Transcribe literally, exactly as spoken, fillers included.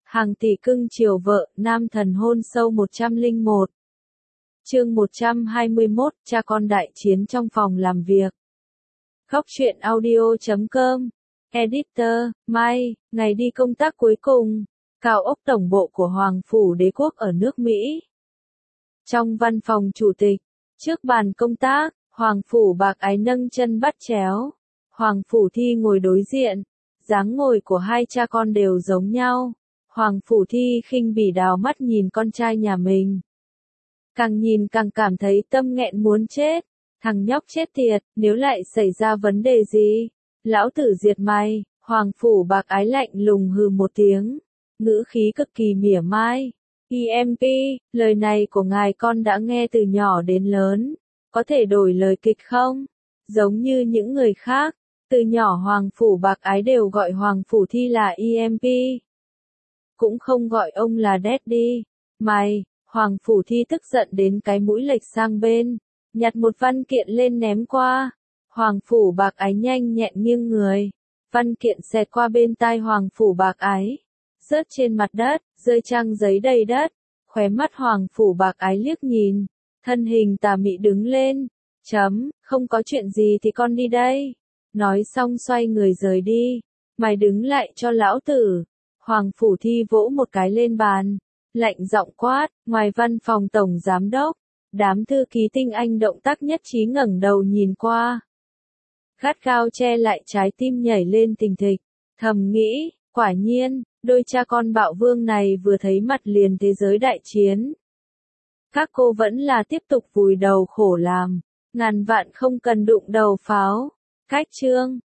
Hàng tỷ cưng chiều vợ, nam thần hôn sâu một trăm lẻ một. Chương một trăm hai mươi mốt, cha con đại chiến trong phòng làm việc. Góc truyện audio chấm com. Editor, Mai, ngày đi công tác cuối cùng. Cao ốc tổng bộ của Hoàng phủ Đế quốc ở nước Mỹ. Trong văn phòng chủ tịch, trước bàn công tác, Hoàng phủ Bạc Ái nâng chân bắt chéo. Hoàng phủ Thi ngồi đối diện. Dáng ngồi của hai cha con đều giống nhau. Hoàng phủ Thi khinh bỉ đào mắt nhìn con trai nhà mình. Càng nhìn càng cảm thấy tâm nghẹn muốn chết. Thằng nhóc chết tiệt, nếu lại xảy ra vấn đề gì? Lão tử diệt mày. Hoàng phủ Bạc Ái lạnh lùng hừ một tiếng. Ngữ khí cực kỳ mỉa mai. e em pê, lời này của ngài con đã nghe từ nhỏ đến lớn. Có thể đổi lời kịch không? Giống như những người khác, từ nhỏ Hoàng phủ Bạc Ái đều gọi Hoàng phủ Thi là e em pê. Cũng không gọi ông là Daddy. Mày, Hoàng phủ Thi tức giận đến cái mũi lệch sang bên, nhặt một văn kiện lên ném qua. Hoàng phủ Bạc Ái nhanh nhẹn nghiêng người, văn kiện xẹt qua bên tai Hoàng phủ Bạc Ái, rớt trên mặt đất, rơi trang giấy đầy đất. Khóe mắt Hoàng phủ Bạc Ái liếc nhìn, thân hình tà mị đứng lên, chấm, không có chuyện gì thì con đi đây. Nói xong xoay người rời đi. Mày đứng lại cho lão tử. Hoàng phủ Thi vỗ một cái lên bàn, lạnh giọng quát. Ngoài văn phòng tổng giám đốc, đám thư ký tinh anh động tác nhất trí ngẩng đầu nhìn qua, gắt gao che lại trái tim nhảy lên thình thịch, thầm nghĩ, quả nhiên, đôi cha con bạo vương này vừa thấy mặt liền thế giới đại chiến. Các cô vẫn là tiếp tục vùi đầu khổ làm, ngàn vạn không cần đụng đầu pháo. Cách chương